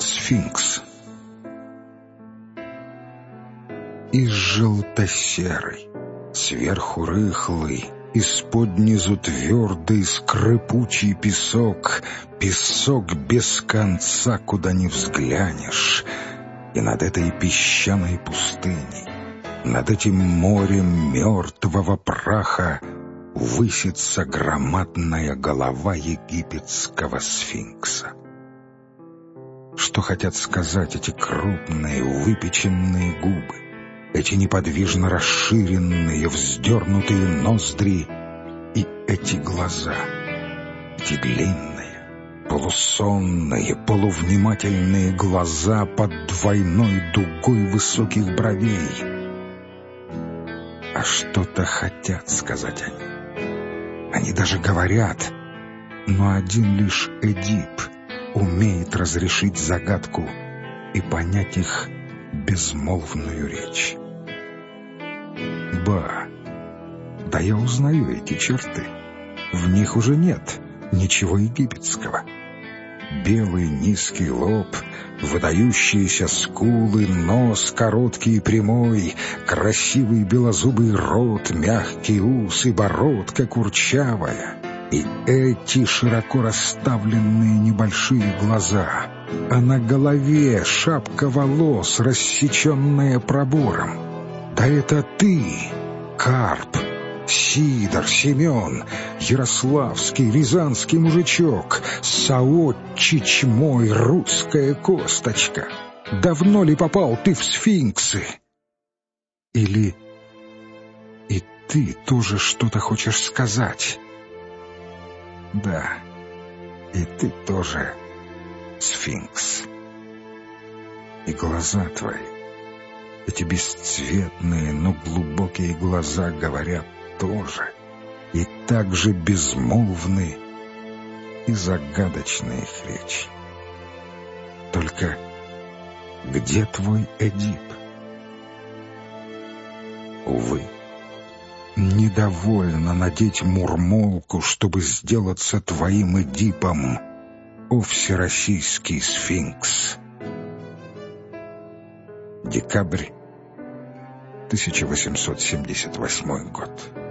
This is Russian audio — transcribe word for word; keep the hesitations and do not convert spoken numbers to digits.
сфинкс. Из желто-серый, сверху рыхлый, из-под низу твердый, скрипучий песок, песок без конца, куда ни взглянешь. И над этой песчаной пустыней, над этим морем мертвого праха высится громадная голова египетского сфинкса. Что хотят сказать эти крупные выпеченные губы, эти неподвижно расширенные, вздернутые ноздри и эти глаза, эти длинные, полусонные, полувнимательные глаза под двойной дугой высоких бровей? А что-то хотят сказать они. Они даже говорят, но один лишь Эдип умеет разрешить загадку и понять их безмолвную речь. Ба, да я узнаю эти черты. В них уже нет ничего египетского. Белый низкий лоб, выдающиеся скулы, нос короткий и прямой, красивый белозубый рот, мягкий ус и бородка курчавая. И эти широко расставленные небольшие глаза, а на голове шапка волос, рассеченная пробором. Да это ты, Карп, Сидор, Семен, ярославский, рязанский мужичок, соотчич мой, русская косточка. Давно ли попал ты в сфинксы? Или и ты тоже что-то хочешь сказать? Да, и ты тоже сфинкс. И глаза твои, эти бесцветные, но глубокие глаза, говорят тоже, и так же безмолвны и загадочны их речи. Только где твой Эдип? Увы, недовольно надеть мурмолку, чтобы сделаться твоим Эдипом, о всероссийский сфинкс. Декабрь тысяча восемьсот семьдесят восьмой год.